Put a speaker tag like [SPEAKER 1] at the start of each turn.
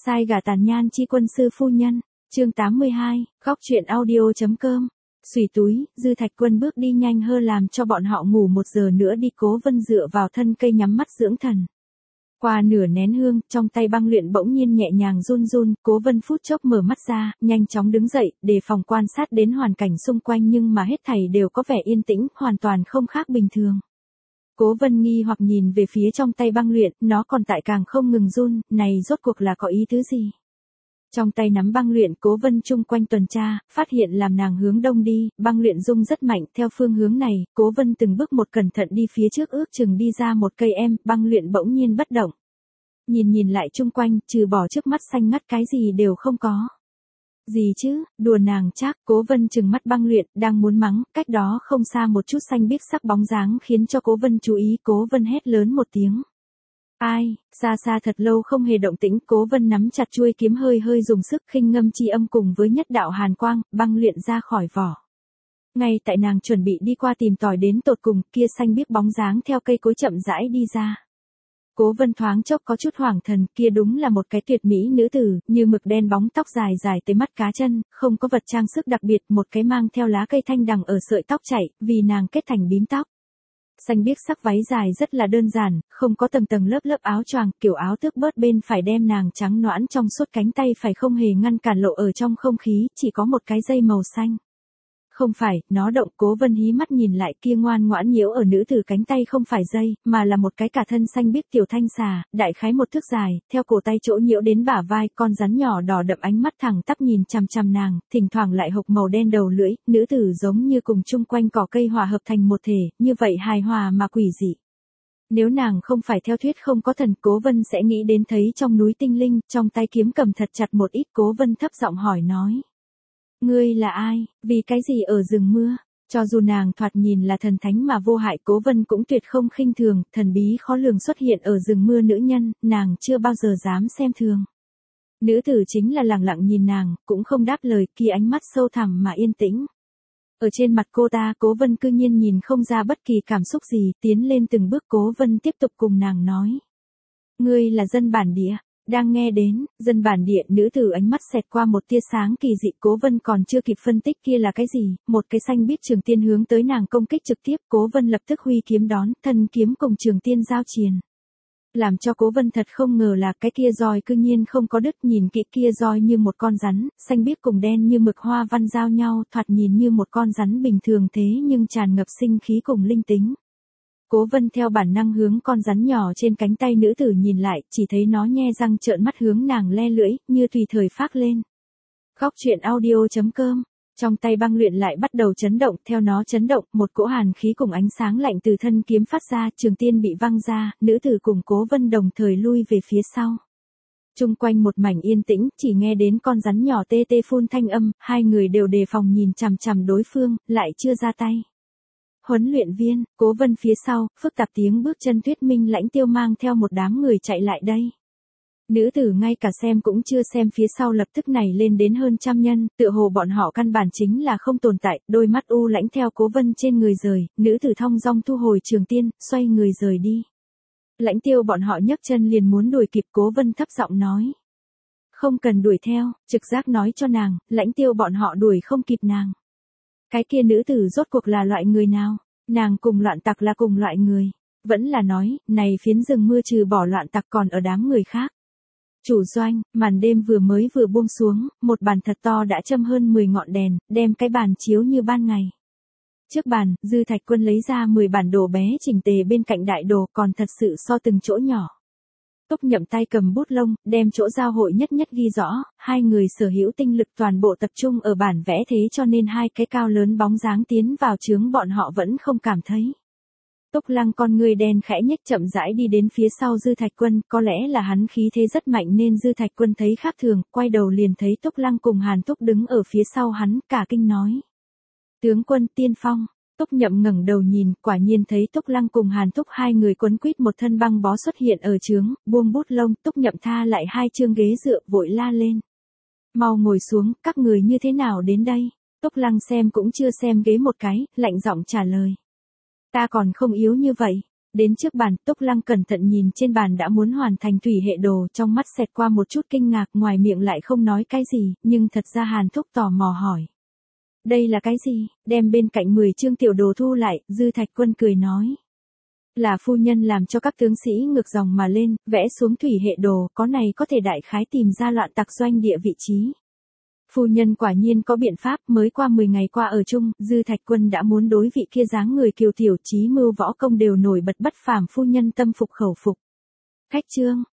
[SPEAKER 1] Sai gả tàn nhan chi quân sư phu nhân, chương 82, góc truyện audio.com. Xùy túi, Dư Thạch Quân bước đi nhanh hơn làm cho bọn họ ngủ 1 giờ nữa đi. Cố Vân dựa vào thân cây nhắm mắt dưỡng thần. Qua nửa nén hương, trong tay băng luyện bỗng nhiên nhẹ nhàng run run, Cố Vân phút chốc mở mắt ra, nhanh chóng đứng dậy, đề phòng quan sát đến hoàn cảnh xung quanh nhưng mà hết thảy đều có vẻ yên tĩnh, hoàn toàn không khác bình thường. Cố Vân nghi hoặc nhìn về phía trong tay băng luyện, nó còn tại càng không ngừng run, này rốt cuộc là có ý tứ gì? Trong tay nắm băng luyện, Cố Vân chung quanh tuần tra, phát hiện làm nàng hướng đông đi, băng luyện rung rất mạnh, theo phương hướng này, Cố Vân từng bước một cẩn thận đi phía trước, ước chừng đi ra 1 cây băng luyện bỗng nhiên bất động. Nhìn lại chung quanh, trừ bỏ trước mắt xanh ngắt cái gì đều không có. Gì chứ, đùa nàng chắc. Cố Vân trừng mắt băng luyện, đang muốn mắng, cách đó không xa một chút xanh biếc sắc bóng dáng khiến cho Cố Vân chú ý. Cố Vân hét lớn một tiếng. Ai, xa xa thật lâu không hề động tĩnh. Cố Vân nắm chặt chuôi kiếm hơi dùng sức, khinh ngâm chi âm cùng với nhất đạo hàn quang, băng luyện ra khỏi vỏ. Ngay tại nàng chuẩn bị đi qua tìm tòi đến tột cùng, kia xanh biếc bóng dáng theo cây cối chậm rãi đi ra. Cố Vân thoáng chốc có chút hoảng thần, kia đúng là một cái tuyệt mỹ nữ tử, như mực đen bóng tóc dài dài tới mắt cá chân, không có vật trang sức đặc biệt, một cái mang theo lá cây thanh đằng ở sợi tóc chảy, vì nàng kết thành bím tóc. Xanh biếc sắc váy dài rất là đơn giản, không có tầng lớp áo choàng, kiểu áo tước bớt bên phải đem nàng trắng nõn trong suốt cánh tay phải không hề ngăn cản lộ ở trong không khí, chỉ có một cái dây màu xanh. Không phải, nó động. Cố Vân hí mắt nhìn lại, kia ngoan ngoãn nhiễu ở nữ tử cánh tay không phải dây, mà là một cái cả thân xanh biếc tiểu thanh xà, đại khái 1 thước dài, theo cổ tay chỗ nhiễu đến bả vai, con rắn nhỏ đỏ đậm ánh mắt thẳng tắp nhìn chằm chằm nàng, thỉnh thoảng lại hộc màu đen đầu lưỡi, nữ tử giống như cùng chung quanh cỏ cây hòa hợp thành một thể, như vậy hài hòa mà quỷ dị. Nếu nàng không phải theo thuyết không có thần, Cố Vân sẽ nghĩ đến thấy trong núi tinh linh, trong tay kiếm cầm thật chặt một ít. Cố Vân thấp giọng hỏi nói. Ngươi là ai, vì cái gì ở rừng mưa? Cho dù nàng thoạt nhìn là thần thánh mà vô hại, Cố Vân cũng tuyệt không khinh thường, thần bí khó lường xuất hiện ở rừng mưa nữ nhân, nàng chưa bao giờ dám xem thường. Nữ tử chính là lặng lặng nhìn nàng, cũng không đáp lời, kia ánh mắt sâu thẳm mà yên tĩnh. Ở trên mặt cô ta, Cố Vân cư nhiên nhìn không ra bất kỳ cảm xúc gì, tiến lên từng bước. Cố Vân tiếp tục cùng nàng nói. Ngươi là dân bản địa. Đang nghe đến, dân bản địa, nữ tử ánh mắt xẹt qua một tia sáng kỳ dị. Cố Vân còn chưa kịp phân tích kia là cái gì, một cái xanh biếc trường tiên hướng tới nàng công kích trực tiếp. Cố Vân lập tức huy kiếm đón, thân kiếm cùng trường tiên giao triền. Làm cho Cố Vân thật không ngờ là cái kia roi cư nhiên không có đứt, nhìn kỹ kia roi như một con rắn, xanh biếc cùng đen như mực hoa văn giao nhau, thoạt nhìn như một con rắn bình thường thế nhưng tràn ngập sinh khí cùng linh tính. Cố Vân theo bản năng hướng con rắn nhỏ trên cánh tay nữ tử nhìn lại, chỉ thấy nó nhe răng trợn mắt hướng nàng le lưỡi, như tùy thời phác lên. Góc truyện audio.com. Trong tay băng luyện lại bắt đầu chấn động, theo nó chấn động, một cỗ hàn khí cùng ánh sáng lạnh từ thân kiếm phát ra, trường tiên bị văng ra, nữ tử cùng Cố Vân đồng thời lui về phía sau. Chung quanh một mảnh yên tĩnh, chỉ nghe đến con rắn nhỏ tê tê phun thanh âm, hai người đều đề phòng nhìn chằm chằm đối phương, lại chưa ra tay. Huấn luyện viên, Cố Vân phía sau, phức tạp tiếng bước chân Tuyết Minh Lãnh Tiêu mang theo một đám người chạy lại đây. Nữ tử ngay cả xem cũng chưa xem phía sau lập tức này lên đến hơn 100 nhân, tựa hồ bọn họ căn bản chính là không tồn tại, đôi mắt u lãnh theo Cố Vân trên người rời, nữ tử thong dong thu hồi trường tiên, xoay người rời đi. Lãnh Tiêu bọn họ nhấc chân liền muốn đuổi kịp. Cố Vân thấp giọng nói. Không cần đuổi theo, trực giác nói cho nàng, Lãnh Tiêu bọn họ đuổi không kịp nàng. Cái kia nữ tử rốt cuộc là loại người nào? Nàng cùng loạn tặc là cùng loại người. Vẫn là nói, này phiến rừng mưa trừ bỏ loạn tặc còn ở đám người khác. Chủ doanh, màn đêm vừa buông xuống, một bàn thật to đã châm hơn 10 ngọn đèn, đem cái bàn chiếu như ban ngày. Trước bàn, Dư Thạch Quân lấy ra 10 bản đồ bé chỉnh tề bên cạnh đại đồ, còn thật sự so từng chỗ nhỏ. Túc Nhậm tay cầm bút lông, đem chỗ giao hội nhất ghi rõ, hai người sở hữu tinh lực toàn bộ tập trung ở bản vẽ, thế cho nên hai cái cao lớn bóng dáng tiến vào chướng bọn họ vẫn không cảm thấy. Túc Lăng con người đen khẽ nhếch chậm rãi đi đến phía sau Dư Thạch Quân, có lẽ là hắn khí thế rất mạnh nên Dư Thạch Quân thấy khác thường, quay đầu liền thấy Túc Lăng cùng Hàn Túc đứng ở phía sau hắn, cả kinh nói. Tướng quân tiên phong. Túc Nhậm ngẩng đầu nhìn, quả nhiên thấy Túc Lăng cùng Hàn Túc hai người quấn quýt một thân băng bó xuất hiện ở chướng, buông bút lông. Túc Nhậm tha lại 2 chương ghế dựa, vội la lên. Mau ngồi xuống, các người như thế nào đến đây? Túc Lăng xem cũng chưa xem ghế một cái, lạnh giọng trả lời. Ta còn không yếu như vậy. Đến trước bàn, Túc Lăng cẩn thận nhìn trên bàn đã muốn hoàn thành thủy hệ đồ, trong mắt xẹt qua một chút kinh ngạc, ngoài miệng lại không nói cái gì, nhưng thật ra Hàn Thúc tò mò hỏi. Đây là cái gì? Đem bên cạnh 10 chương tiểu đồ thu lại, Dư Thạch Quân cười nói. Là phu nhân làm cho các tướng sĩ ngược dòng mà lên, vẽ xuống thủy hệ đồ, có này có thể đại khái tìm ra loạn tặc doanh địa vị trí. Phu nhân quả nhiên có biện pháp, mới qua 10 ngày qua ở chung, Dư Thạch Quân đã muốn đối vị kia dáng người kiều tiểu trí mưu võ công đều nổi bật bất phàm phu nhân tâm phục khẩu phục. Khách trương,